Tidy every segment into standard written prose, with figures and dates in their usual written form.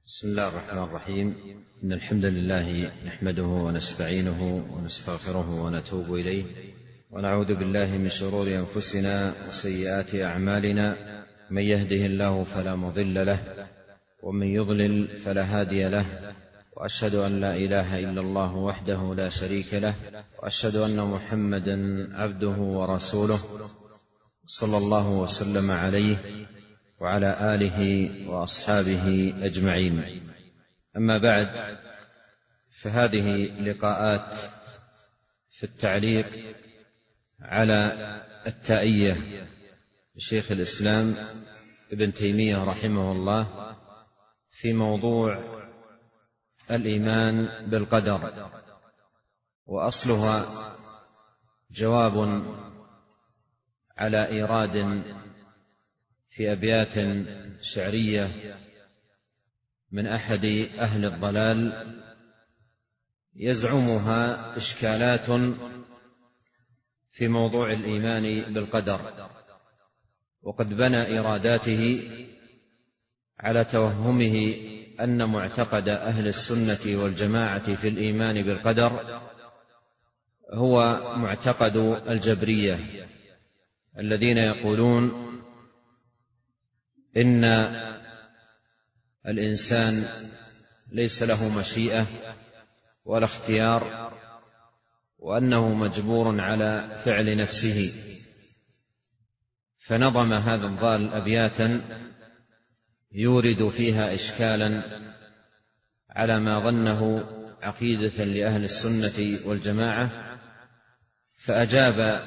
بسم الله الرحمن الرحيم. إن الحمد لله نحمده ونستعينه ونستغفره ونتوب إليه، ونعوذ بالله من شرور أنفسنا وسيئات أعمالنا. من يهده الله فلا مضل له، ومن يضلل فلا هادي له، وأشهد أن لا إله إلا الله وحده لا شريك له، وأشهد أن محمدا عبده ورسوله، صلى الله وسلم عليه وعلى آله وأصحابه أجمعين. أما بعد، فهذه لقاءات في التعليق على التائية لشيخ الإسلام ابن تيمية رحمه الله في موضوع الإيمان بالقدر، وأصلها جواب على إيراد في أبيات شعرية من أحد أهل الضلال يزعمها إشكالات في موضوع الإيمان بالقدر، وقد بنى إيراداته على توهمه أن معتقد أهل السنة والجماعة في الإيمان بالقدر هو معتقد الجبرية، الذين يقولون إن الإنسان ليس له مشيئة ولا اختيار، وأنه مجبور على فعل نفسه. فنظم هذا الضال أبياتا يورد فيها إشكالا على ما ظنه عقيدة لأهل السنة والجماعة، فأجاب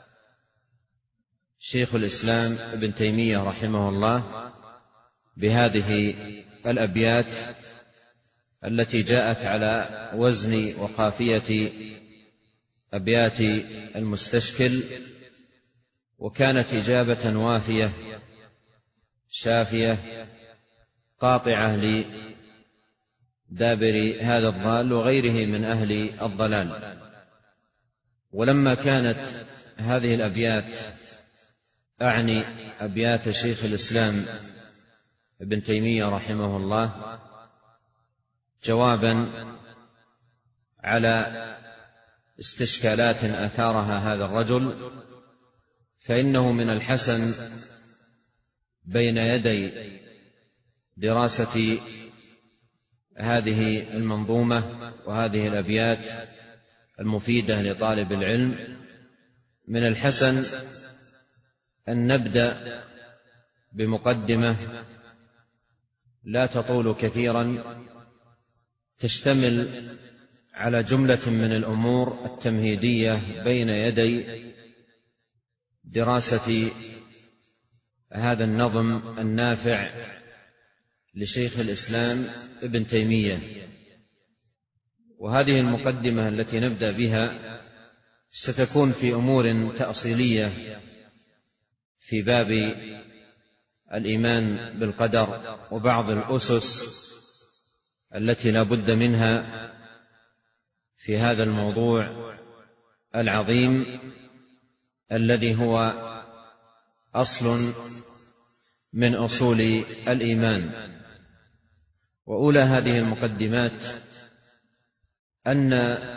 شيخ الإسلام ابن تيمية رحمه الله بهذه الأبيات التي جاءت على وزن وقافية أبيات المستشكل، وكانت إجابة وافية شافية قاطعة لدابر هذا الضال وغيره من أهل الضلال. ولما كانت هذه الأبيات، أعني أبيات شيخ الإسلام ابن تيمية رحمه الله، جوابا على استشكالات أثارها هذا الرجل، فإنه من الحسن بين يدي دراسة هذه المنظومة وهذه الأبيات المفيدة لطالب العلم، من الحسن أن نبدأ بمقدمة لا تطول كثيرا، تشتمل على جملة من الأمور التمهيدية بين يدي دراسة هذا النظم النافع لشيخ الإسلام ابن تيمية. وهذه المقدمة التي نبدأ بها ستكون في أمور تأصيلية في باب الإيمان بالقدر، وبعض الأسس التي لا بد منها في هذا الموضوع العظيم الذي هو أصل من أصول الإيمان. وأولى هذه المقدمات أن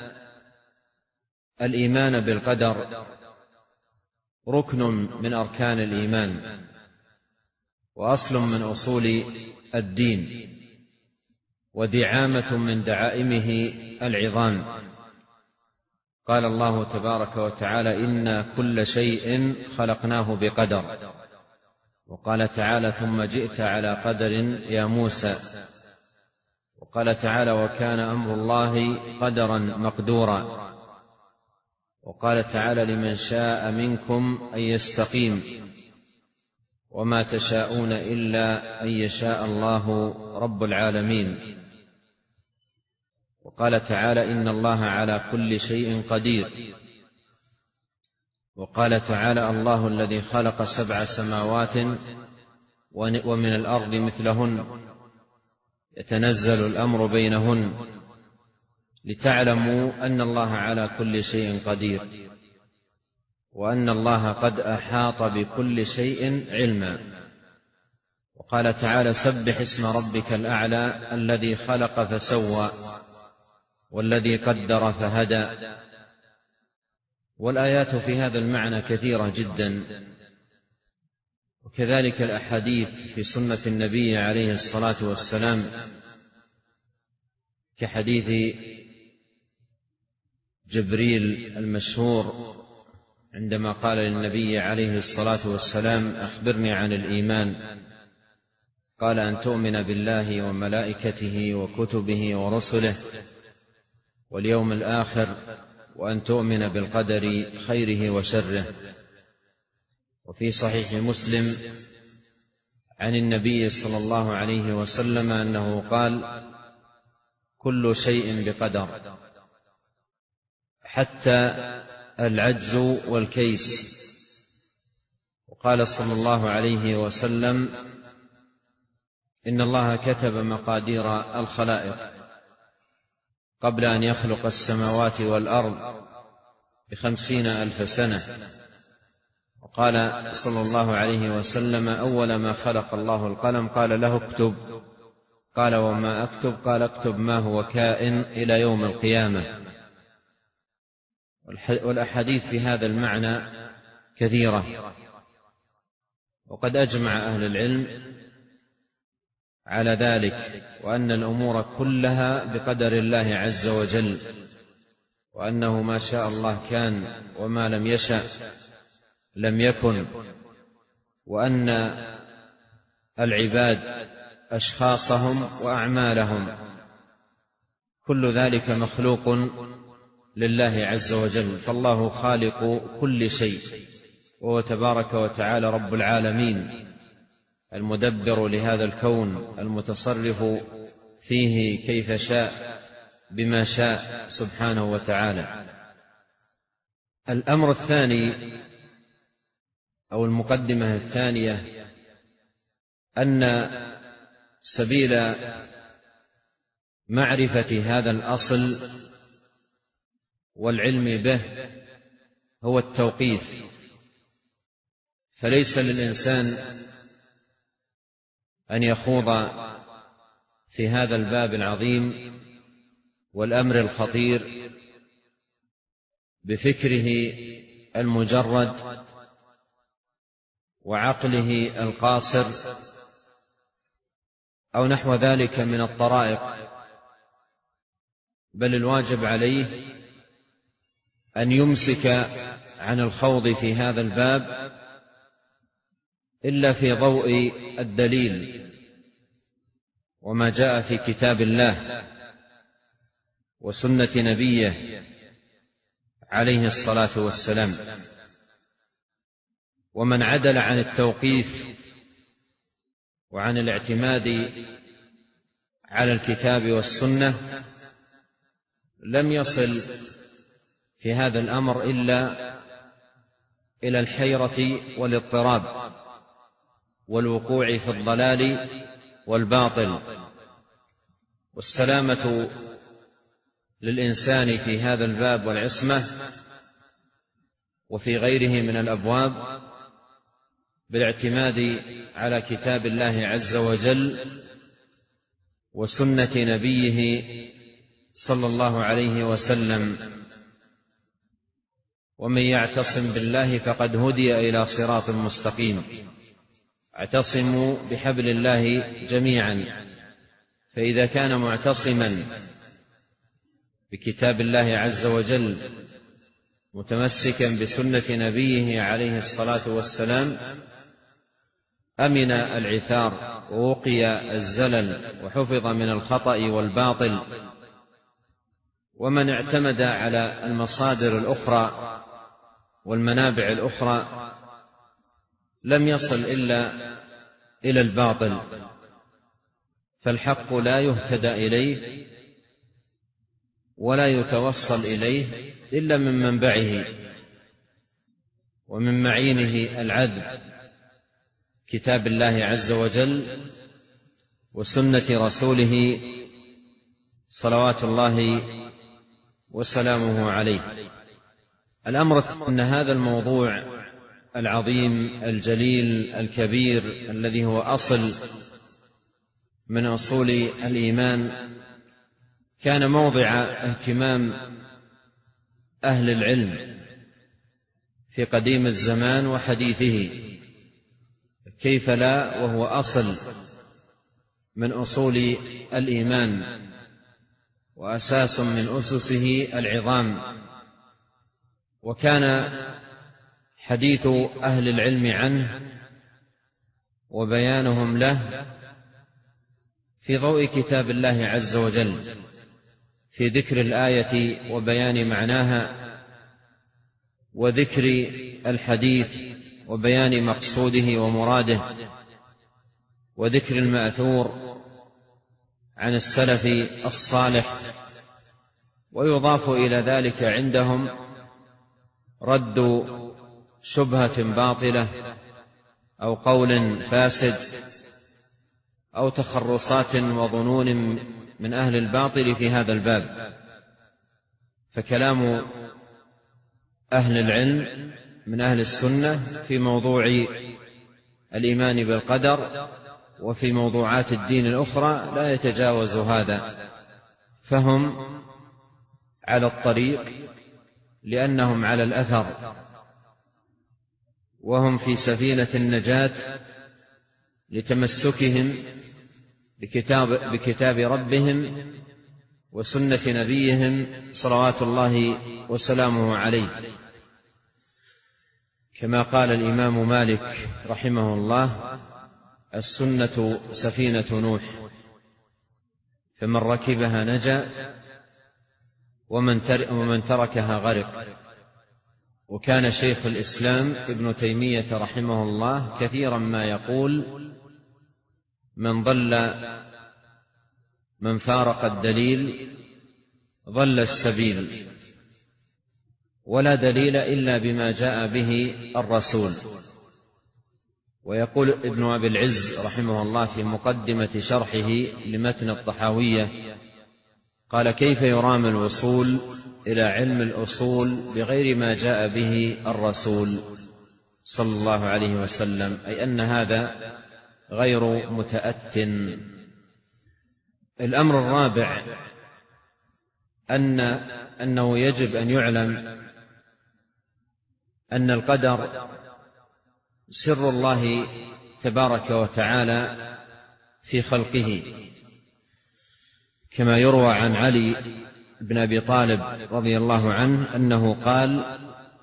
الإيمان بالقدر ركن من أركان الإيمان، وأصل من أصول الدين، ودعامة من دعائمه العظام. قال الله تبارك وتعالى: إنا كل شيء خلقناه بقدر. وقال تعالى: ثم جئت على قدر يا موسى. وقال تعالى: وكان أمر الله قدرا مقدورا. وقال تعالى: لمن شاء منكم أن يستقيم، وما تشاءون إلا أن يشاء الله رب العالمين. وقال تعالى: إن الله على كل شيء قدير. وقال تعالى: الله الذي خلق 7 سماوات ومن الأرض مثلهن يتنزل الأمر بينهن لتعلموا أن الله على كل شيء قدير، وأن الله قد أحاط بكل شيء علما. وقال تعالى: سبح اسم ربك الأعلى الذي خلق فسوى والذي قدر فهدى. والآيات في هذا المعنى كثيرة جدا، وكذلك الأحاديث في سنة النبي عليه الصلاة والسلام، كحديث جبريل المشهور عندما قال للنبي عليه الصلاة والسلام: أخبرني عن الإيمان. قال: أن تؤمن بالله وملائكته وكتبه ورسله واليوم الآخر، وأن تؤمن بالقدر خيره وشره. وفي صحيح مسلم عن النبي صلى الله عليه وسلم أنه قال: كل شيء بقدر حتى العجز والكيس. وقال صلى الله عليه وسلم: إن الله كتب مقادير الخلائق قبل أن يخلق السماوات والأرض ب50,000 سنة. وقال صلى الله عليه وسلم: أول ما خلق الله القلم قال له اكتب. قال: وما أكتب؟ قال: اكتب ما هو كائن إلى يوم القيامة. والأحاديث في هذا المعنى كثيرة، وقد أجمع أهل العلم على ذلك، وأن الأمور كلها بقدر الله عز وجل، وأنه ما شاء الله كان وما لم يشأ لم يكن، وأن العباد أشخاصهم وأعمالهم كل ذلك مخلوق لله عز وجل. فالله خالق كل شيء، وهو تبارك وتعالى رب العالمين، المدبر لهذا الكون، المتصرف فيه كيف شاء بما شاء سبحانه وتعالى. الأمر الثاني أو المقدمة الثانية أن سبيل معرفة هذا الأصل والعلم به هو التوقيف. فليس للإنسان أن يخوض في هذا الباب العظيم والأمر الخطير بفكره المجرد وعقله القاصر أو نحو ذلك من الطرائق، بل الواجب عليه أن يمسك عن الخوض في هذا الباب إلا في ضوء الدليل وما جاء في كتاب الله وسنة نبيه عليه الصلاة والسلام. ومن عدل عن التوقيف وعن الاعتماد على الكتاب والسنة لم يصل في هذا الأمر إلا إلى الحيرة والاضطراب والوقوع في الضلال والباطل. والسلامة للإنسان في هذا الباب والعصمة وفي غيره من الأبواب بالاعتماد على كتاب الله عز وجل وسنة نبيه صلى الله عليه وسلم. ومن يعتصم بالله فقد هدي إلى صراط مستقيم. اعتصموا بحبل الله جميعا. فإذا كان معتصما بكتاب الله عز وجل متمسكا بسنة نبيه عليه الصلاة والسلام أمن العثار ووقي الزلل وحفظ من الخطأ والباطل. ومن اعتمد على المصادر الأخرى والمنابع الأخرى لم يصل إلا إلى الباطل. فالحق لا يهتدى إليه ولا يتوصل إليه إلا من منبعه ومن معينه العدل، كتاب الله عز وجل وسنة رسوله صلوات الله وسلامه عليه. الأمر أن هذا الموضوع العظيم الجليل الكبير الذي هو أصل من أصول الإيمان كان موضع اهتمام أهل العلم في قديم الزمان وحديثه، كيف لا وهو أصل من أصول الإيمان وأساس من أسسه العظام. وكان حديث أهل العلم عنه وبيانهم له في ضوء كتاب الله عز وجل، في ذكر الآية وبيان معناها، وذكر الحديث وبيان مقصوده ومراده، وذكر المأثور عن السلف الصالح. ويضاف إلى ذلك عندهم رد شبهة باطلة أو قول فاسد أو تخرصات وظنون من أهل الباطل في هذا الباب. فكلام أهل العلم من أهل السنة في موضوع الإيمان بالقدر وفي موضوعات الدين الأخرى لا يتجاوز هذا، فهم على الطريق لأنهم على الأثر، وهم في سفينة النجاة لتمسكهم بكتاب ربهم وسنة نبيهم صلوات الله وسلامه عليه، كما قال الإمام مالك رحمه الله: السنة سفينة نوح، فمن ركبها نجا ومن تركها غرق. وكان شيخ الإسلام ابن تيمية رحمه الله كثيرا ما يقول: من فارق الدليل ضل السبيل، ولا دليل إلا بما جاء به الرسول. ويقول ابن أبي العز رحمه الله في مقدمة شرحه لمتن الطحاوية قال: كيف يرام الوصول إلى علم الأصول بغير ما جاء به الرسول صلى الله عليه وسلم، أي أن هذا غير متأت. الأمر الرابع أنه يجب أن يعلم أن القدر سر الله تبارك وتعالى في خلقه، كما يروى عن علي بن أبي طالب رضي الله عنه أنه قال: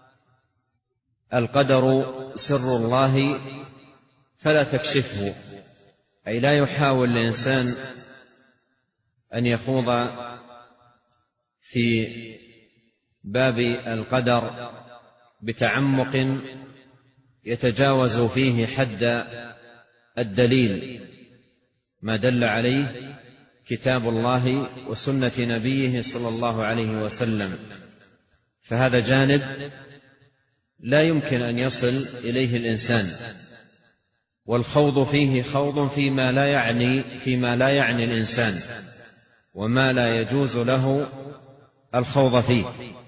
القدر سر الله فلا تكشفه، أي لا يحاول الإنسان أن يخوض في باب القدر بتعمق يتجاوز فيه حد الدليل، ما دل عليه كتاب الله وسنة نبيه صلى الله عليه وسلم، فهذا جانب لا يمكن أن يصل إليه الإنسان، والخوض فيه خوض فيما لا يعني الإنسان وما لا يجوز له الخوض فيه.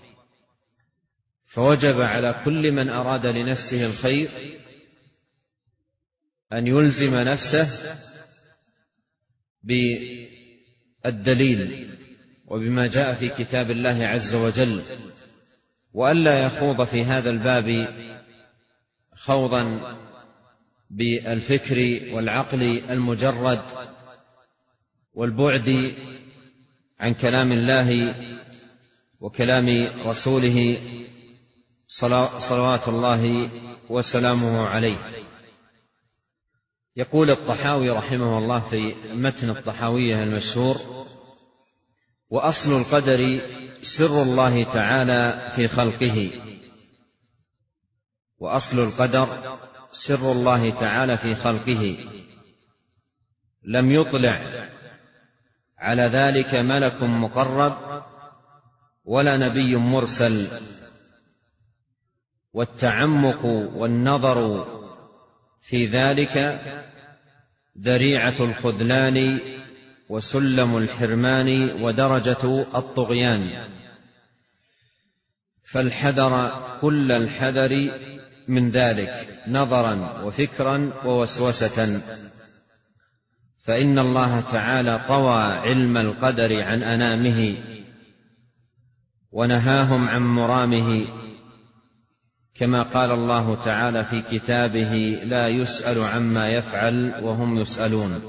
فوجب على كل من أراد لنفسه الخير أن يلزم نفسه بالدليل وبما جاء في كتاب الله عز وجل، وألا يخوض في هذا الباب خوضا بالفكر والعقل المجرد والبعد عن كلام الله وكلام رسوله صلوات الله وسلامه عليه. يقول الطحاوي رحمه الله في متن الطحاوية المشهور: وأصل القدر سر الله تعالى في خلقه. وأصل القدر سر الله تعالى في خلقه، لم يطلع على ذلك ملك مقرب ولا نبي مرسل، والتعمق والنظر في ذلك ذريعة الخذلان وسلم الحرمان ودرجة الطغيان، فالحذر كل الحذر من ذلك نظرا وفكرا ووسوسة، فإن الله تعالى طوى علم القدر عن أنامه ونهاهم عن مرامه، كما قال الله تعالى في كتابه: لا يسأل عما يفعل وهم يسألون.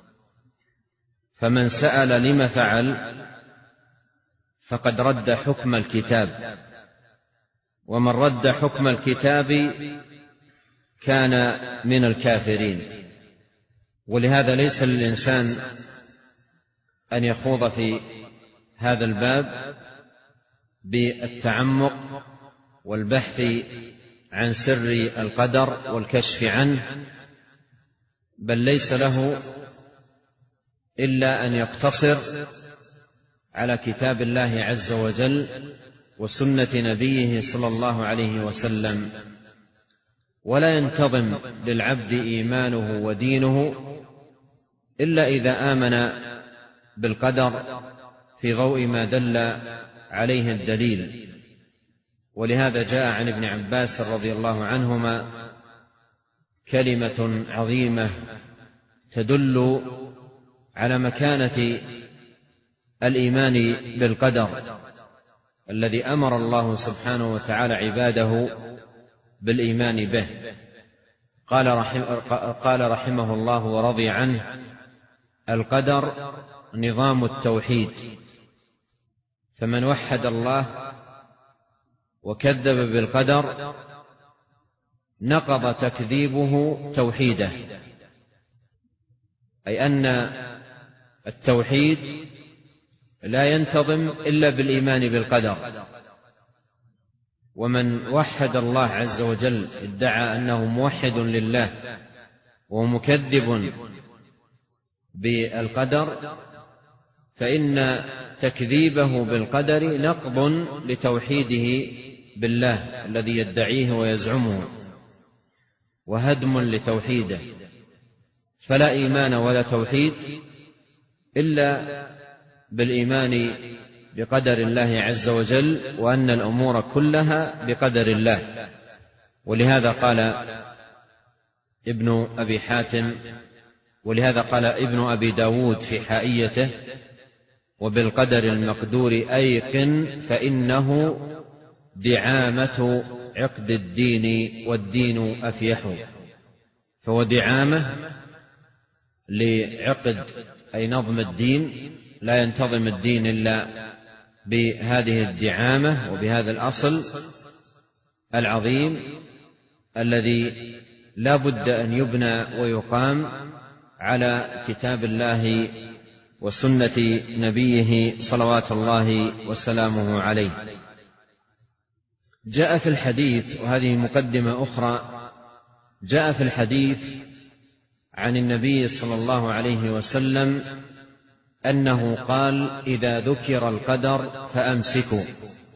فمن سأل لم فعل فقد رد حكم الكتاب، ومن رد حكم الكتاب كان من الكافرين. ولهذا ليس للإنسان أن يخوض في هذا الباب بالتعمق والبحث عن سر القدر والكشف عنه، بل ليس له إلا أن يقتصر على كتاب الله عز وجل وسنة نبيه صلى الله عليه وسلم، ولا ينتظم للعبد إيمانه ودينه إلا إذا آمن بالقدر في ضوء ما دل عليه الدليل. ولهذا جاء عن ابن عباس رضي الله عنهما كلمة عظيمة تدل على مكانة الإيمان بالقدر الذي أمر الله سبحانه وتعالى عباده بالإيمان به. قال رحمه الله ورضي عنه: القدر نظام التوحيد، فمن وحد الله وكذب بالقدر نقض تكذيبه توحيده، أي أن التوحيد لا ينتظم إلا بالإيمان بالقدر. ومن وحد الله عز وجل ادعى أنه موحد لله ومكذب بالقدر، فإن تكذيبه بالقدر نقض لتوحيده بالله الذي يدعيه ويزعمه، وهدم لتوحيده. فلا إيمان ولا توحيد إلا بالإيمان بقدر الله عز وجل، وأن الأمور كلها بقدر الله. ولهذا قال ابن أبي داود في حائيته: وبالقدر المقدور أيقن فإنه دعامة عقد الدين والدين أفيح. فهو دعامة لعقد أي نظم الدين، لا ينتظم الدين إلا بهذه الدعامة وبهذا الأصل العظيم الذي لا بد أن يبنى ويقام على كتاب الله وسنة نبيه صلوات الله وسلامه عليه. جاء في الحديث، وهذه مقدمة أخرى، جاء في الحديث عن النبي صلى الله عليه وسلم أنه قال: إذا ذكر القدر فأمسكوا.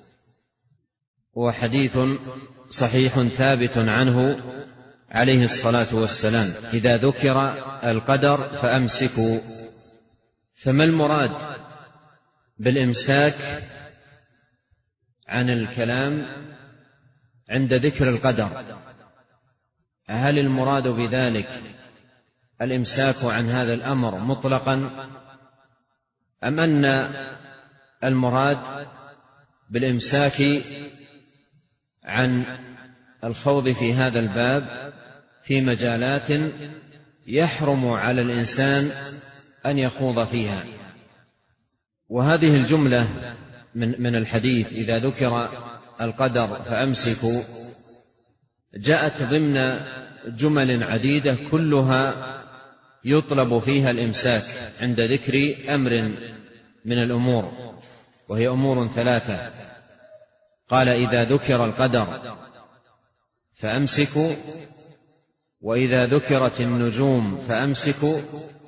وحديث صحيح ثابت عنه عليه الصلاة والسلام: إذا ذكر القدر فأمسكوا. فما المراد بالإمساك عن الكلام عند ذكر القدر؟ هل المراد بذلك الإمساك عن هذا الأمر مطلقا، أم أن المراد بالإمساك عن الخوض في هذا الباب في مجالات يحرم على الإنسان أن يخوض فيها؟ وهذه الجملة من الحديث: إذا ذكر القدر فأمسكوا، جاءت ضمن جمل عديدة كلها يطلب فيها الإمساك عند ذكر أمر من الأمور، وهي أمور ثلاثة. قال: إذا ذكر القدر فأمسكوا، وإذا ذكرت النجوم فأمسكوا،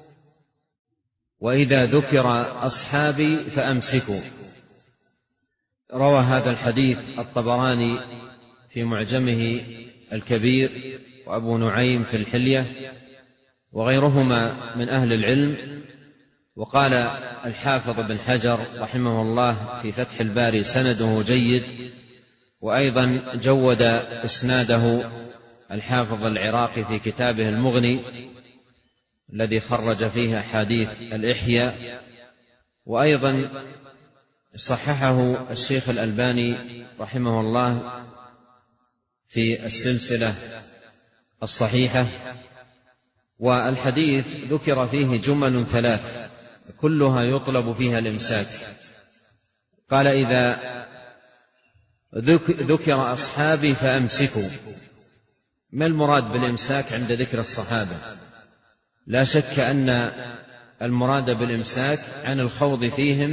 وإذا ذكر أصحابي فأمسكوا. روى هذا الحديث الطبراني في معجمه الكبير، وأبو نعيم في الحلية، وغيرهما من أهل العلم. وقال الحافظ بن حجر رحمه الله في فتح الباري: سنده جيد، وأيضا جود إسناده الحافظ العراقي في كتابه المغني الذي خرج فيه أحاديث الإحياء، وأيضا صححه الشيخ الألباني رحمه الله في السلسلة الصحيحة. والحديث ذكر فيه جمل ثلاث كلها يطلب فيها الإمساك. قال: إذا ذكر أصحابي فأمسكوا. ما المراد بالإمساك عند ذكر الصحابة؟ لا شك أن المراد بالإمساك عن الخوض فيهم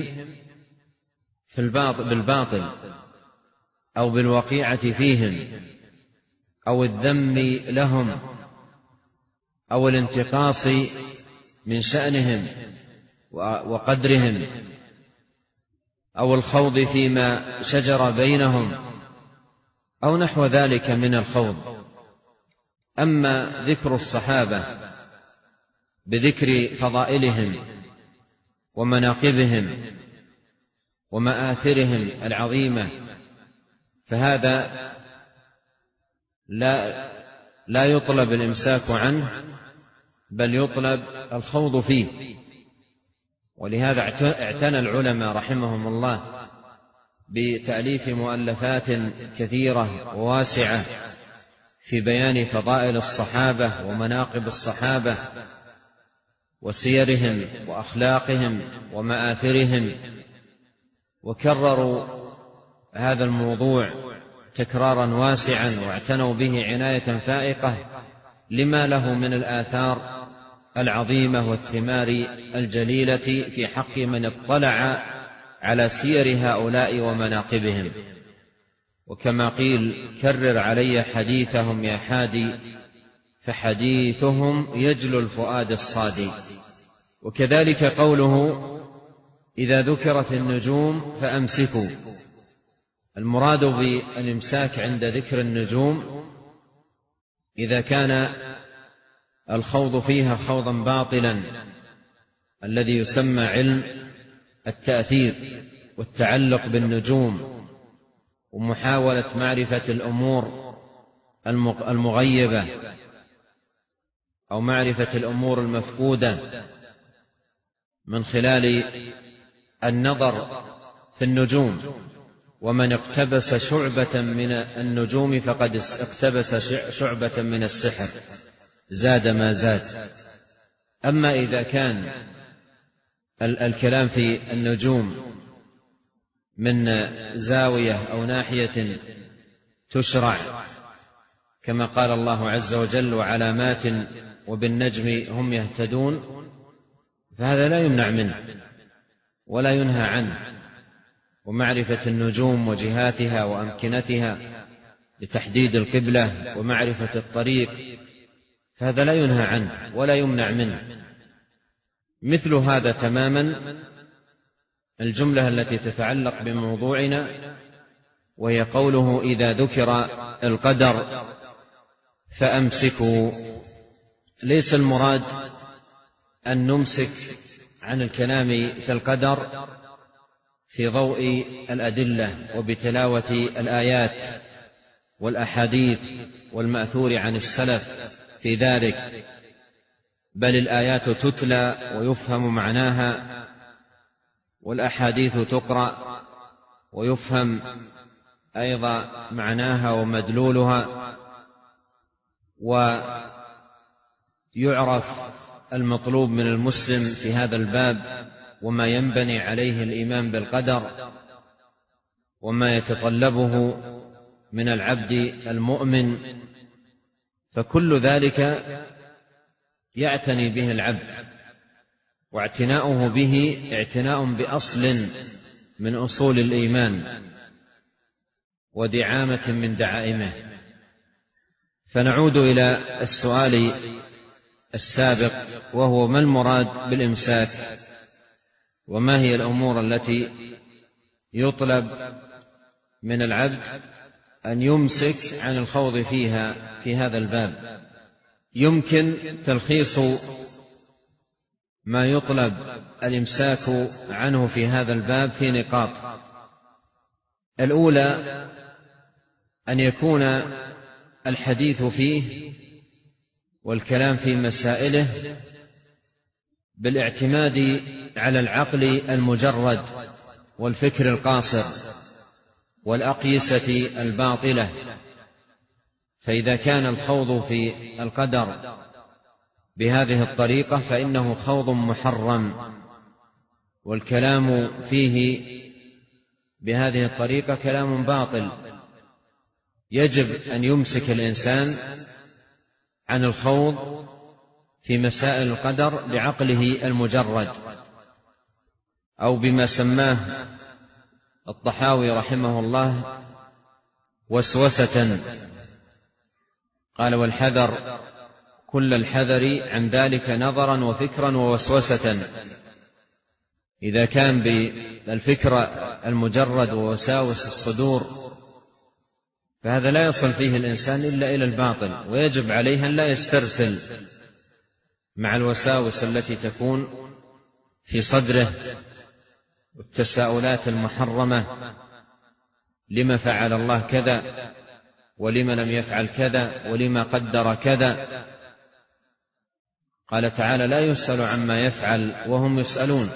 بالباطل أو بالوقيعة فيهم أو الذم لهم أو الانتقاص من شأنهم وقدرهم أو الخوض فيما شجر بينهم أو نحو ذلك من الخوض. أما ذكر الصحابة بذكر فضائلهم ومناقبهم ومآثرهم العظيمة فهذا لا يطلب الإمساك عنه، بل يطلب الخوض فيه. ولهذا اعتنى العلماء رحمهم الله بتأليف مؤلفات كثيرة وواسعة في بيان فضائل الصحابة ومناقب الصحابة وسيرهم وأخلاقهم ومآثرهم، وكرروا هذا الموضوع تكرارا واسعا واعتنوا به عناية فائقة لما له من الآثار العظيمة والثمار الجليلة في حق من اطلع على سير هؤلاء ومناقبهم. وكما قيل: كرر علي حديثهم يا حادي، فحديثهم يجلو الفؤاد الصادي. وكذلك قوله: إذا ذكرت النجوم فأمسكوا. المراد بالإمساك عند ذكر النجوم إذا كان الخوض فيها خوضا باطلا الذي يسمى علم التأثير والتعلق بالنجوم ومحاولة معرفة الأمور المغيبة أو معرفة الأمور المفقودة من خلال النظر في النجوم. ومن اقتبس شعبة من النجوم فقد اقتبس شعبة من السحر، زاد ما زاد. أما إذا كان الكلام في النجوم من زاوية أو ناحية تشرع، كما قال الله عز وجل: وعلامات وبالنجم هم يهتدون، فهذا لا يمنع منه ولا ينهى عنه. ومعرفة النجوم وجهاتها وأمكنتها لتحديد القبلة ومعرفة الطريق، فهذا لا ينهى عنه ولا يمنع منه. مثل هذا تماما الجملة التي تتعلق بموضوعنا، وهي قوله: إذا ذكر القدر فأمسكوا. ليس المراد أن نمسك عن الكلام في القدر في ضوء الأدلة وبتلاوة الآيات والأحاديث والمأثور عن السلف في ذلك، بل الآيات تتلى ويفهم معناها، والأحاديث تقرأ ويفهم أيضا معناها ومدلولها، ويعرف المطلوب من المسلم في هذا الباب وما ينبني عليه الإيمان بالقدر وما يتطلبه من العبد المؤمن. فكل ذلك يعتني به العبد، واعتناؤه به اعتناء بأصل من أصول الإيمان ودعامة من دعائمه. فنعود إلى السؤال السابق، وهو: ما المراد بالإمساك؟ وما هي الأمور التي يطلب من العبد أن يمسك عن الخوض فيها في هذا الباب؟ يمكن تلخيص ما يطلب الإمساك عنه في هذا الباب في نقاط. الأولى: أن يكون الحديث فيه والكلام في مسائله بالاعتماد على العقل المجرد والفكر القاصر والأقيسة الباطلة. فإذا كان الخوض في القدر بهذه الطريقة فإنه خوض محرم، والكلام فيه بهذه الطريقة كلام باطل. يجب أن يمسك الإنسان عن الخوض في مسائل القدر بعقله المجرد، أو بما سماه الطحاوي رحمه الله وسوسة. قال: والحذر كل الحذر عن ذلك نظرا وفكرا ووسوسة. إذا كان بالفكر المجرد ووساوس الصدور فهذا لا يصل فيه الإنسان إلا إلى الباطل، ويجب عليه أن لا يسترسل مع الوساوس التي تكون في صدره والتساؤلات المحرمة: لما فعل الله كذا، ولما لم يفعل كذا، ولما قدر كذا. قال تعالى: لا يسأل عما يفعل وهم يسألون.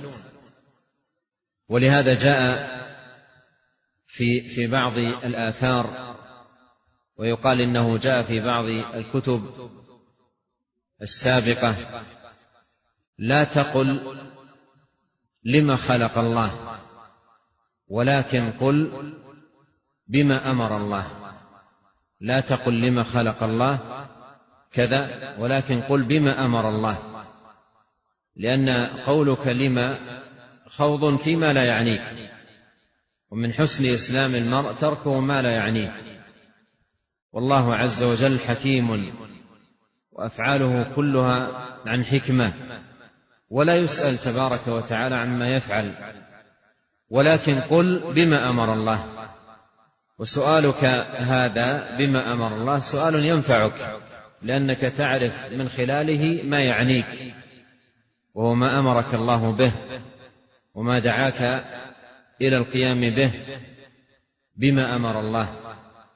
ولهذا جاء في بعض الآثار، ويقال إنه جاء في بعض الكتب السابقة: لا تقل لما خلق الله، ولكن قل بما أمر الله. لا تقل لما خلق الله كذا، ولكن قل بما أمر الله، لأن قولك لما خوض فيما لا يعنيك، ومن حسن إسلام المرء تركه ما لا يعنيه. والله عز وجل حكيم، وأفعاله كلها عن حكمة، ولا يسأل تبارك وتعالى عما يفعل، ولكن قل بما أمر الله. وسؤالك هذا بما أمر الله سؤال ينفعك، لأنك تعرف من خلاله ما يعنيك، وهو ما أمرك الله به وما دعاك إلى القيام به بما أمر الله.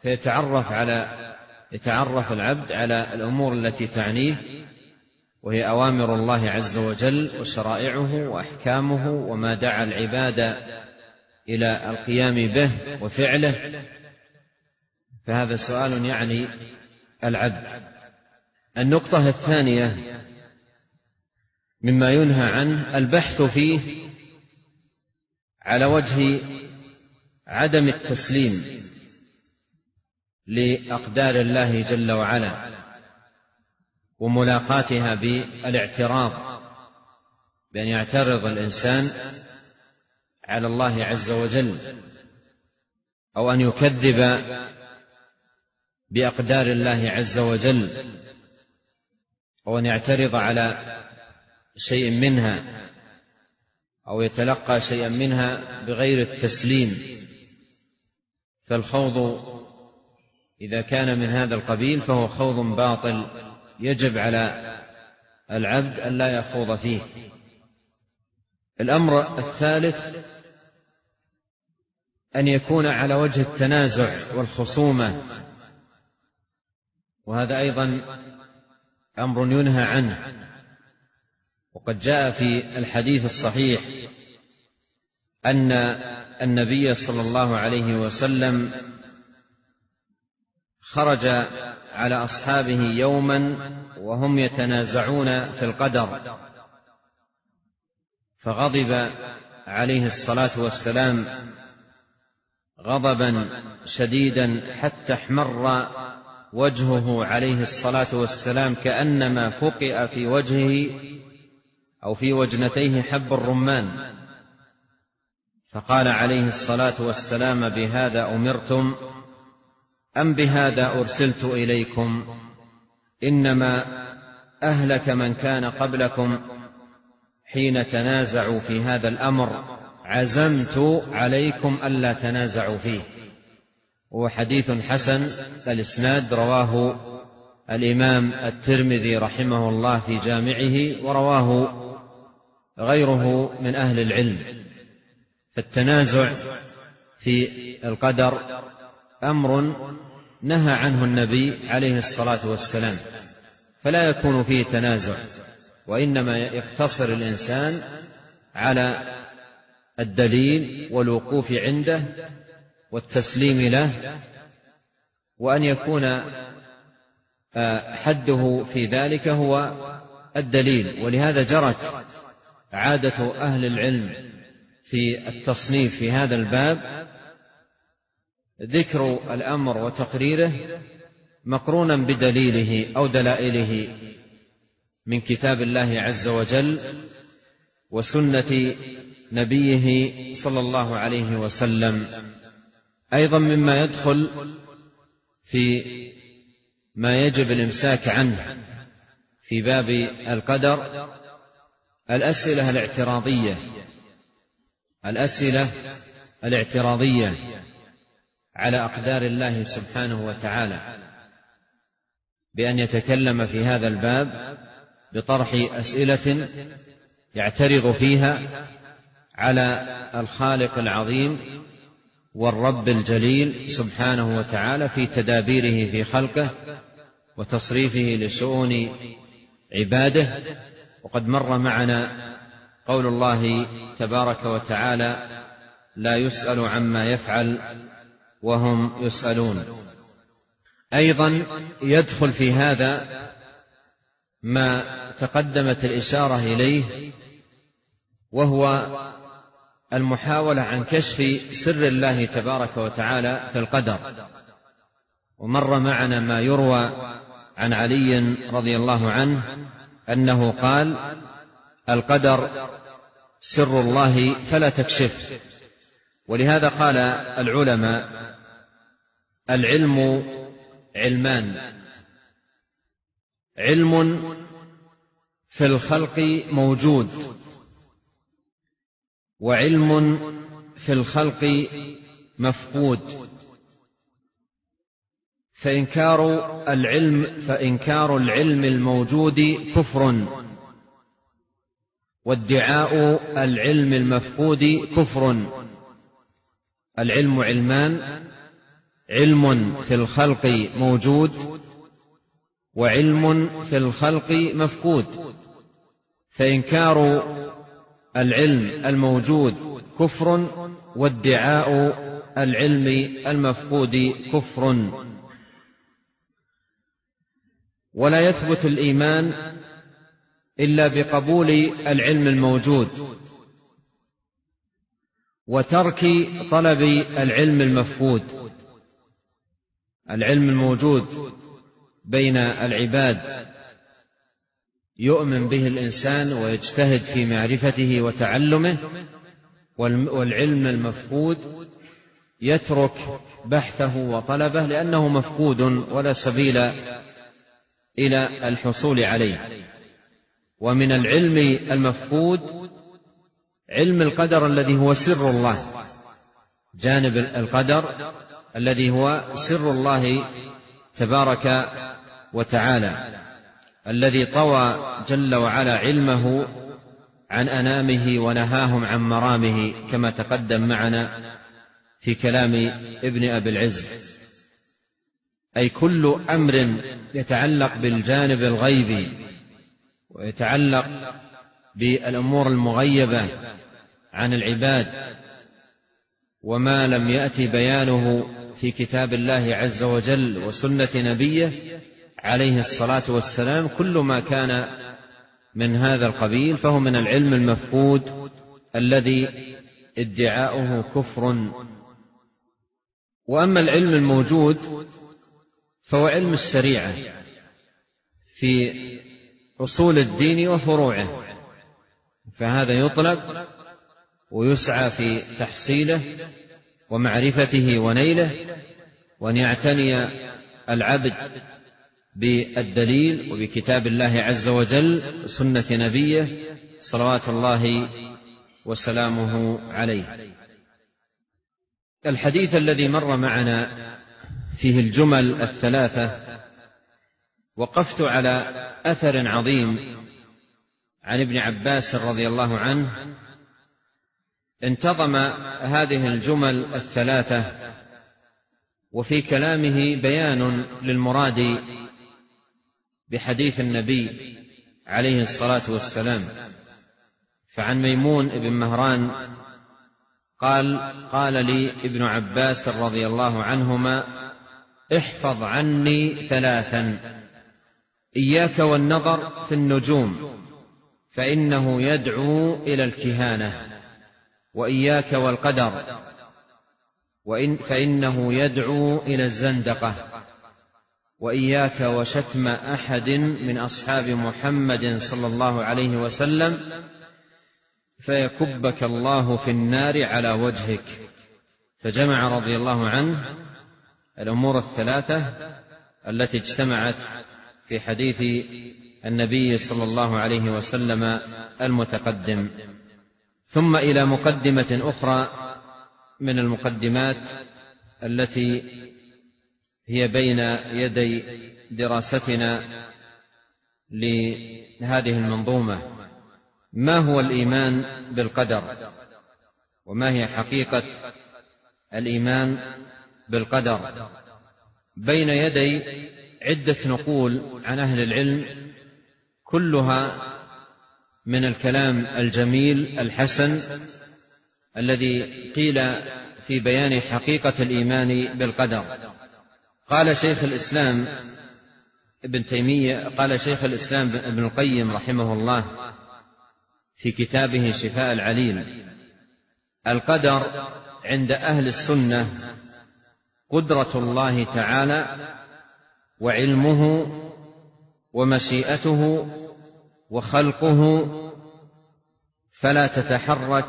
يتعرف العبد على الأمور التي تعنيه، وهي أوامر الله عز وجل وشرائعه وأحكامه وما دعا العباد إلى القيام به وفعله. فهذا سؤال يعني العبد. النقطة الثانية مما ينهى عنه البحث فيه على وجه عدم التسليم لأقدار الله جل وعلا، وملاقاتها بالاعتراض، بأن يعترض الإنسان على الله عز وجل، أو أن يكذب بأقدار الله عز وجل، أو أن يعترض على شيء منها، أو يتلقى شيئا منها بغير التسليم. فالخوض إذا كان من هذا القبيل فهو خوض باطل، يجب على العبد أن لا يخوض فيه. الأمر الثالث أن يكون على وجه التنازع والخصومة، وهذا أيضا أمر ينهى عنه. وقد جاء في الحديث الصحيح أن النبي صلى الله عليه وسلم خرج على أصحابه يوما وهم يتنازعون في القدر، فغضب عليه الصلاة والسلام غضبا شديدا حتى احمر وجهه عليه الصلاة والسلام، كأنما فقئ في وجهه أو في وجنتيه حب الرمان. فقال عليه الصلاة والسلام: بهذا أمرتم أم بهذا أرسلت إليكم؟ إنما أهلك من كان قبلكم حين تنازعوا في هذا الأمر، عزمت عليكم ألا تنازعوا فيه. هو حديث حسن الإسناد، رواه الإمام الترمذي رحمه الله في جامعه، ورواه غيره من أهل العلم. فالتنازع في القدر أمر نهى عنه النبي عليه الصلاة والسلام، فلا يكون فيه تنازع، وإنما يقتصر الإنسان على الدليل والوقوف عنده والتسليم له، وأن يكون حده في ذلك هو الدليل. ولهذا جرت عادة أهل العلم في التصنيف في هذا الباب ذكر الأمر وتقريره مقرونا بدليله أو دلائله من كتاب الله عز وجل وسنة نبيه صلى الله عليه وسلم. أيضا مما يدخل في ما يجب الإمساك عنه في باب القدر الأسئلة الاعتراضية على أقدار الله سبحانه وتعالى، بأن يتكلم في هذا الباب بطرح أسئلة يعترض فيها على الخالق العظيم والرب الجليل سبحانه وتعالى في تدابيره في خلقه وتصريفه لشؤون عباده. وقد مر معنا قول الله تبارك وتعالى: لا يسأل عما يفعل وهم يسألون. أيضا يدخل في هذا ما تقدمت الإشارة إليه، وهو المحاولة عن كشف سر الله تبارك وتعالى في القدر. ومر معنا ما يروى عن علي رضي الله عنه أنه قال: القدر سر الله فلا تكشف. ولهذا قال العلماء: العلم علمان، علم في الخلق موجود، وعلم في الخلق مفقود. فإنكار العلم الموجود كفر، وادعاء العلم المفقود كفر. العلم علمان: علم في الخلق موجود، وعلم في الخلق مفقود. فإنكار العلم الموجود كفر، وادعاء العلم المفقود كفر. ولا يثبت الإيمان إلا بقبول العلم الموجود وترك طلب العلم المفقود. العلم الموجود بين العباد يؤمن به الإنسان ويجتهد في معرفته وتعلمه، والعلم المفقود يترك بحثه وطلبه لأنه مفقود ولا سبيل إلى الحصول عليه. ومن العلم المفقود علم القدر الذي هو سر الله، جانب القدر الذي هو سر الله تبارك وتعالى، الذي طوى جل وعلا علمه عن أنامه ونهاهم عن مرامه، كما تقدم معنا في كلام ابن أبي العز. أي كل أمر يتعلق بالجانب الغيبي ويتعلق بالأمور المغيبة عن العباد، وما لم يأتي بيانه في كتاب الله عز وجل وسنة نبيه عليه الصلاة والسلام، كل ما كان من هذا القبيل فهو من العلم المفقود الذي ادعاؤه كفر. وأما العلم الموجود فهو علم الشريعة في أصول الدين وفروعه، فهذا يطلب ويسعى في تحصيله ومعرفته ونيله، وأن يعتني العبد بالدليل وبكتاب الله عز وجل سنة نبيه صلوات الله وسلامه عليه. الحديث الذي مر معنا فيه الجمل الثلاثة وقفت على أثر عظيم عن ابن عباس رضي الله عنه انتظم هذه الجمل الثلاثة وفي كلامه بيان للمراد بحديث النبي عليه الصلاة والسلام. فعن ميمون بن مهران قال لي ابن عباس رضي الله عنهما: احفظ عني ثلاثا: إياك والنظر في النجوم فإنه يدعو إلى الكهانة، وإياك والقدر فإنه يدعو إلى الزندقة، وإياك وشتم أحد من أصحاب محمد صلى الله عليه وسلم فيكبك الله في النار على وجهك. فجمع رضي الله عنه الأمور الثلاثة التي اجتمعت في حديث النبي صلى الله عليه وسلم المتقدم. ثم إلى مقدمة أخرى من المقدمات التي هي بين يدي دراستنا لهذه المنظومة: ما هو الإيمان بالقدر؟ وما هي حقيقة الإيمان بالقدر؟ بين يدي عدة نقول عن أهل العلم، كلها من الكلام الجميل الحسن الذي قيل في بيان حقيقة الإيمان بالقدر. قال شيخ الإسلام ابن القيم رحمه الله في كتابه شفاء العليل: القدر عند أهل السنة قدرة الله تعالى وعلمه ومشيئته وخلقه، فلا تتحرك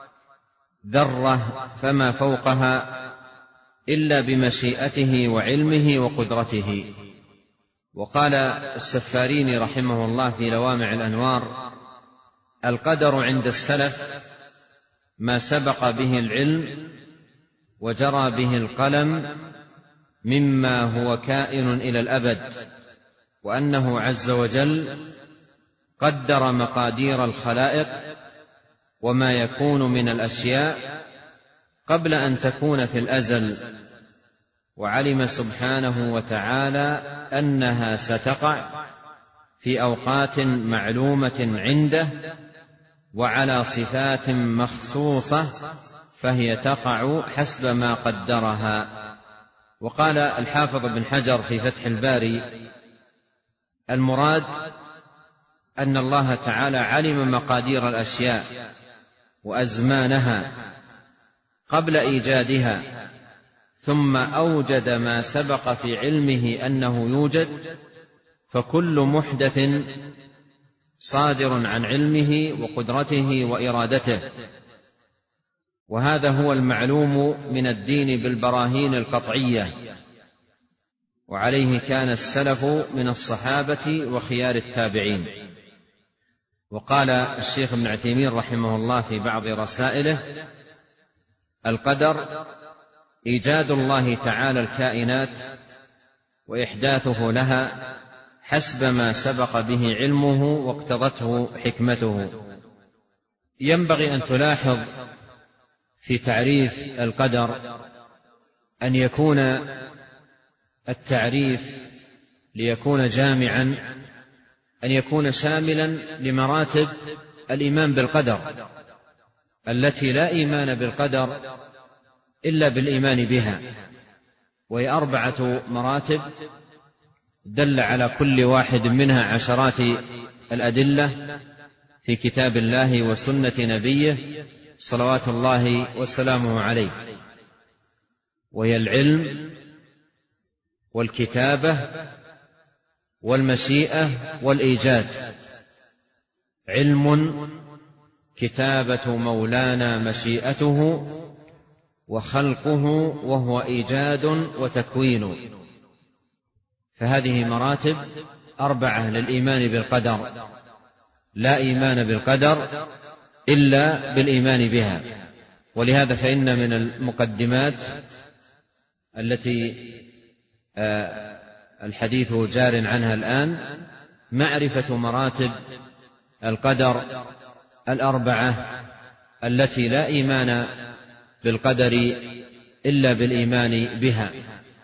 ذرة فما فوقها إلا بمشيئته وعلمه وقدرته. وقال السفاريني رحمه الله في لوامع الأنوار: القدر عند السلف ما سبق به العلم وجرى به القلم مما هو كائن إلى الأبد، وأنه عز وجل قدر مقادير الخلائق وما يكون من الأشياء قبل أن تكون في الأزل، وعلم سبحانه وتعالى أنها ستقع في أوقات معلومة عنده وعلى صفات مخصوصة، فهي تقع حسب ما قدرها. وقال الحافظ بن حجر في فتح الباري: المراد أن الله تعالى علم مقادير الأشياء وأزمانها قبل إيجادها، ثم أوجد ما سبق في علمه أنه يوجد، فكل محدث صادر عن علمه وقدرته وإرادته. وهذا هو المعلوم من الدين بالبراهين القطعية، وعليه كان السلف من الصحابة وخيار التابعين. وقال الشيخ ابن عثيمين رحمه الله في بعض رسائله: القدر إيجاد الله تعالى الكائنات وإحداثه لها حسب ما سبق به علمه واقتضته حكمته. ينبغي أن تلاحظ في تعريف القدر أن يكون التعريف ليكون جامعا أن يكون شاملا لمراتب الإيمان بالقدر التي لا إيمان بالقدر إلا بالإيمان بها، وهي 4 مراتب دل على كل واحد منها عشرات الأدلة في كتاب الله وسنة نبيه صلوات الله وسلامه عليه، وهي العلم والكتابة والمشيئة والإيجاد. علم، كتابة مولانا مشيئته، وخلقه وهو إيجاد وتكوين. فهذه مراتب 4 للإيمان بالقدر، لا إيمان بالقدر إلا بالإيمان بها. ولهذا فإن من المقدمات التي الحديث جار عنها الآن معرفة مراتب القدر 4 التي لا إيمان بالقدر إلا بالإيمان بها.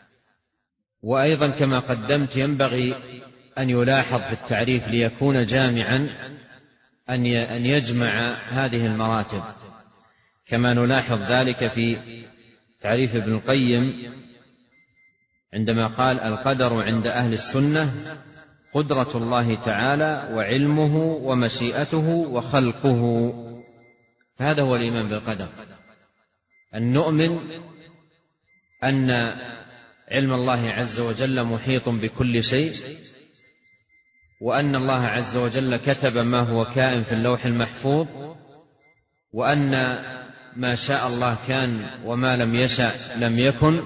وأيضا كما قدمت ينبغي أن يلاحظ في التعريف ليكون جامعا أن يجمع هذه المراتب، كما نلاحظ ذلك في تعريف ابن القيم عندما قال: القدر عند أهل السنة قدرة الله تعالى وعلمه ومشيئته وخلقه. فهذا هو الإيمان بالقدر، أن نؤمن أن علم الله عز وجل محيط بكل شيء، وأن الله عز وجل كتب ما هو كائن في اللوح المحفوظ، وأن ما شاء الله كان وما لم يشأ لم يكن،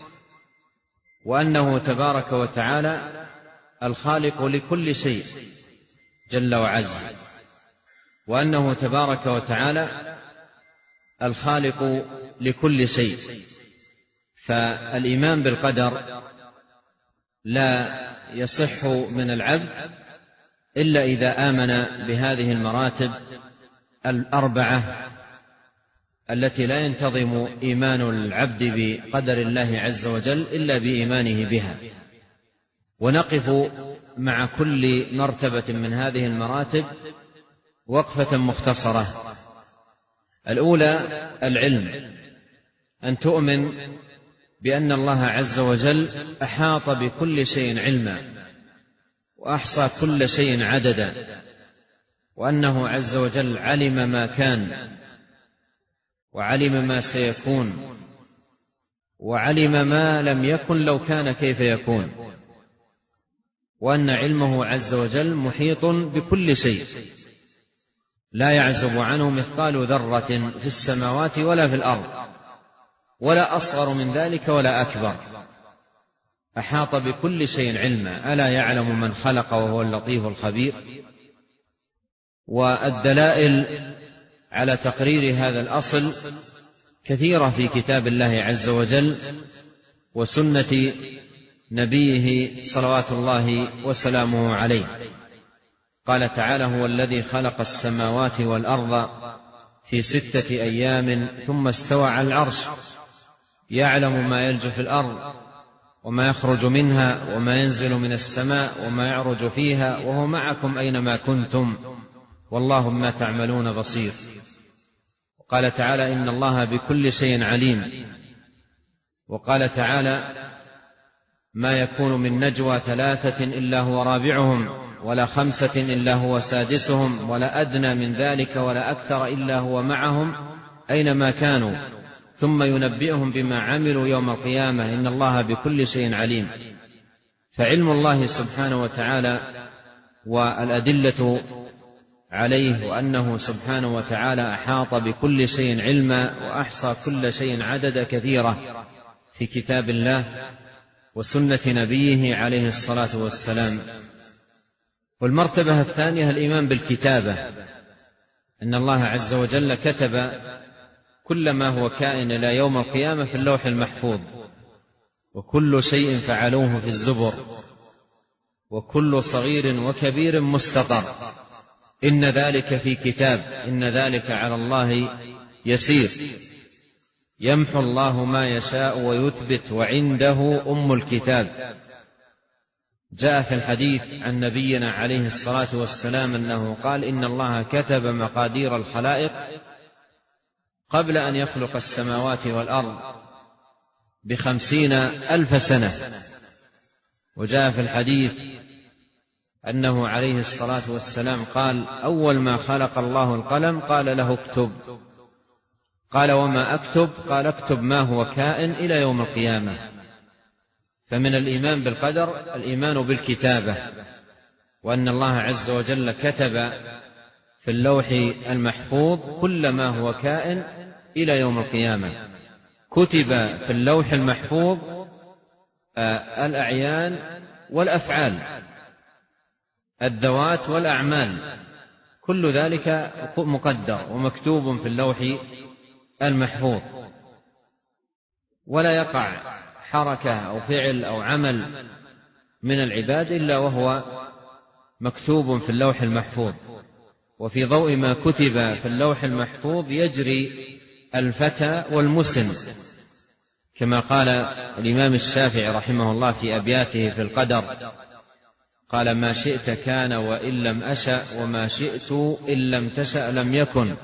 وأنه تبارك وتعالى الخالق لكل شيء جل وعز، وأنه تبارك وتعالى الخالق لكل شيء. فالإيمان بالقدر لا يصح من العبد إلا إذا آمن بهذه المراتب الأربعة التي لا ينتظم إيمان العبد بقدر الله عز وجل إلا بإيمانه بها. ونقف مع كل مرتبة من هذه المراتب وقفة مختصرة. الأولى العلم، أن تؤمن بأن الله عز وجل أحاط بكل شيء علما وأحصى كل شيء عددا، وأنه عز وجل علم ما كان وعلم ما سيكون وعلم ما لم يكن لو كان كيف يكون، وأن علمه عز وجل محيط بكل شيء لا يعزب عنه مثقال ذرة في السماوات ولا في الأرض، ولا أصغر من ذلك ولا أكبر. أحاط بكل شيء علما. ألا يعلم من خلق وهو اللطيف الخبير. والدلائل على تقرير هذا الأصل كثيرة في كتاب الله عز وجل وسنة نبيه صلوات الله وسلامه عليه. قال تعالى: هو الذي خلق السماوات والأرض في 6 أيام ثم استوى على العرش يعلم ما يلج في الأرض وما يخرج منها وما ينزل من السماء وما يعرج فيها وهو معكم أينما كنتم والله بما تعملون بصير. وقال تعالى: إن الله بكل شيء عليم. وقال تعالى: ما يكون من نجوى 3 إلا هو رابعهم ولا 5 إلا هو سادسهم ولا أدنى من ذلك ولا أكثر إلا هو معهم أينما كانوا ثم ينبئهم بما عملوا يوم القيامة إن الله بكل شيء عليم. فعلم الله سبحانه وتعالى والأدلة عليه وأنه سبحانه وتعالى أحاط بكل شيء علما وأحصى كل شيء عددا كثيرة في كتاب الله وسنة نبيه عليه الصلاة والسلام. والمرتبة الثانية الإيمان بالكتابة، أن الله عز وجل كتب كل ما هو كائن إلى يوم القيامة في اللوح المحفوظ، وكل شيء فعلوه في الزبر، وكل صغير وكبير مستطر. إن ذلك في كتاب إن ذلك على الله يسير. يمحو الله ما يشاء ويثبت وعنده أم الكتاب. جاء في الحديث عن نبينا عليه الصلاة والسلام أنه قال: إن الله كتب مقادير الخلائق قبل أن يخلق السماوات والأرض ب50,000 سنة. وجاء في الحديث أنه عليه الصلاة والسلام قال: أول ما خلق الله القلم قال له اكتب. قال: وما أكتب؟ قال: اكتب ما هو كائن إلى يوم القيامة. فمن الإيمان بالقدر الإيمان بالكتابة، وأن الله عز وجل كتب في اللوح المحفوظ كل ما هو كائن إلى يوم القيامة. كتب في اللوح المحفوظ الأعيان والأفعال، الذوات والأعمال، كل ذلك مقدر ومكتوب في اللوح المحفوظ. ولا يقع حركة أو فعل أو عمل من العباد إلا وهو مكتوب في اللوح المحفوظ. وفي ضوء ما كتب في اللوح المحفوظ يجري الفتى والمسن كما قال الإمام الشافعي رحمه الله في أبياته في القدر، قال: ما شئت كان وإن لم أشأ، وما شئت إن لم تشأ لم يكن.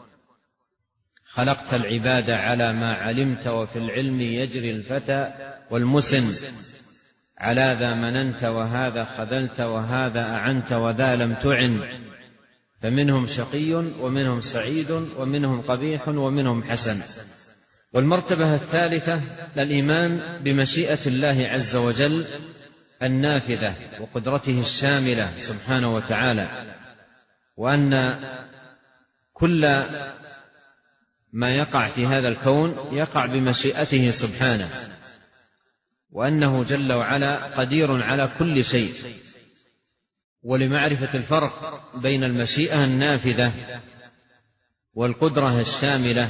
خلقت العباد على ما علمت، وفي العلم يجري الفتى والمسن. على ذا مننت وهذا خذلت، وهذا أعنت وذا لم تعن. فمنهم شقي ومنهم سعيد، ومنهم قبيح ومنهم حسن. والمرتبة الثالثة الإيمان بمشيئة الله عز وجل النافذة وقدرته الشاملة سبحانه وتعالى، وأن كل ما يقع في هذا الكون يقع بمشيئته سبحانه، وأنه جل وعلا قدير على كل شيء. ولمعرفة الفرق بين المشيئة النافذة والقدرة الشاملة،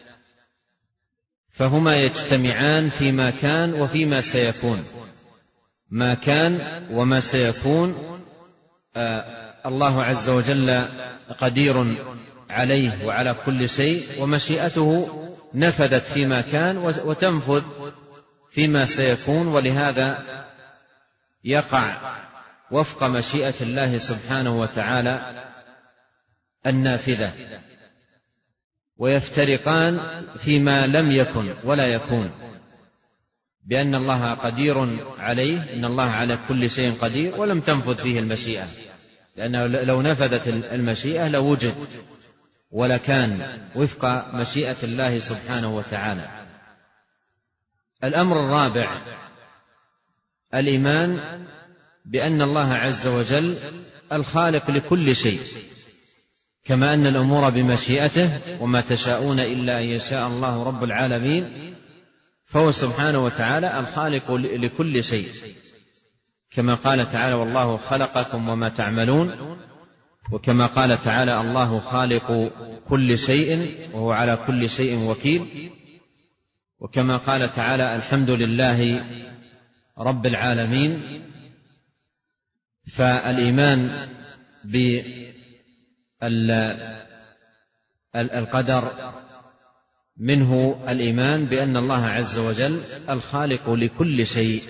فهما يجتمعان فيما كان وفيما سيكون. ما كان وما سيكون الله عز وجل قدير عليه وعلى كل شيء، ومشيئته نفذت فيما كان وتنفذ فيما سيكون، ولهذا يقع وفق مشيئة الله سبحانه وتعالى النافذة، ويفترقان فيما لم يكن ولا يكون، بأن الله قدير عليه، إن الله على كل شيء قدير، ولم تنفذ فيه المشيئة، لأنه لو نفذت المشيئة لوجد ولكان وفق مشيئة الله سبحانه وتعالى. الأمر الرابع الإيمان بأن الله عز وجل الخالق لكل شيء، كما أن الأمور بمشيئته، وما تشاءون إلا أن يشاء الله رب العالمين، فهو سبحانه وتعالى الخالق لكل شيء، كما قال تعالى: والله خلقكم وما تعملون. وكما قال تعالى: الله خالق كل شيء وهو على كل شيء وكيل. وكما قال تعالى: الحمد لله رب العالمين. فالإيمان بالقدر منه الإيمان بأن الله عز وجل الخالق لكل شيء.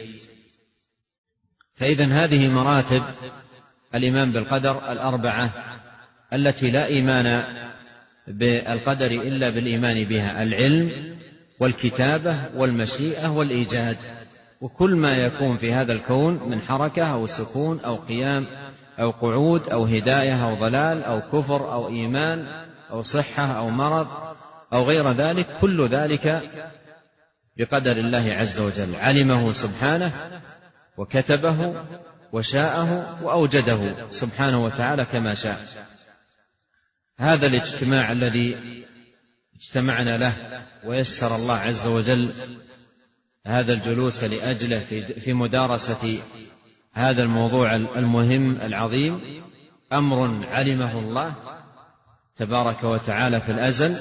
فإذن هذه مراتب الإيمان بالقدر الأربعة التي لا إيمان بالقدر إلا بالإيمان بها: العلم والكتابة والمشيئة والإيجاد. وكل ما يكون في هذا الكون من حركة أو سكون أو قيام أو قعود أو هداية أو ضلال أو كفر أو إيمان أو صحة أو مرض أو غير ذلك، كل ذلك بقدر الله عز وجل، علمه سبحانه وكتبه وشاءه وأوجده سبحانه وتعالى كما شاء. هذا الاجتماع الذي اجتمعنا له ويسر الله عز وجل هذا الجلوس لأجله في مدارسة هذا الموضوع المهم العظيم، أمر علمه الله تبارك وتعالى في الأزل،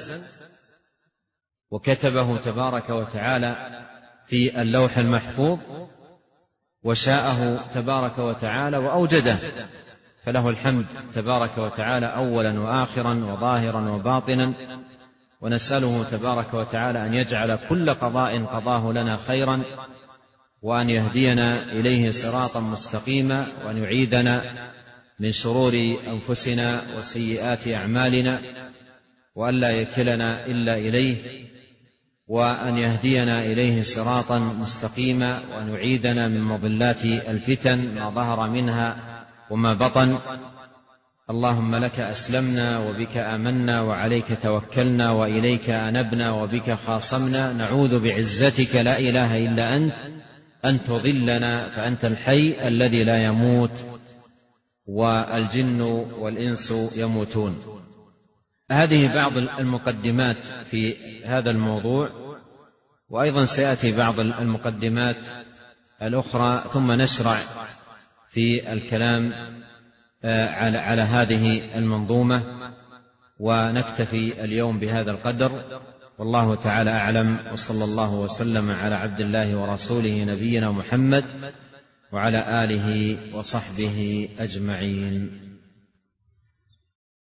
وكتبه تبارك وتعالى في اللوح المحفوظ، وشاءه تبارك وتعالى وأوجده، فله الحمد تبارك وتعالى أولا وآخرا وظاهرا وباطنا. ونسأله تبارك وتعالى أن يجعل كل قضاء قضاه لنا خيرا، وأن يهدينا إليه صراطا مستقيما، وأن يعيذنا من شرور أنفسنا وسيئات أعمالنا، وأن لا يكلنا إلا إليه، وأن يهدينا إليه صراطا مستقيما، وأن يعيذنا من مضلات الفتن ما ظهر منها وما بطن. اللهم لك أسلمنا وبك آمنا وعليك توكلنا وإليك أنبنا وبك خاصمنا، نعوذ بعزتك لا إله إلا أنت أن تضلنا، فأنت الحي الذي لا يموت والجن والإنس يموتون. هذه بعض المقدمات في هذا الموضوع، وأيضا سيأتي بعض المقدمات الأخرى، ثم نشرع في الكلام على هذه المنظومة، ونكتفي اليوم بهذا القدر، والله تعالى أعلم. وصلى الله وسلم على عبد الله ورسوله نبينا محمد وعلى آله وصحبه أجمعين.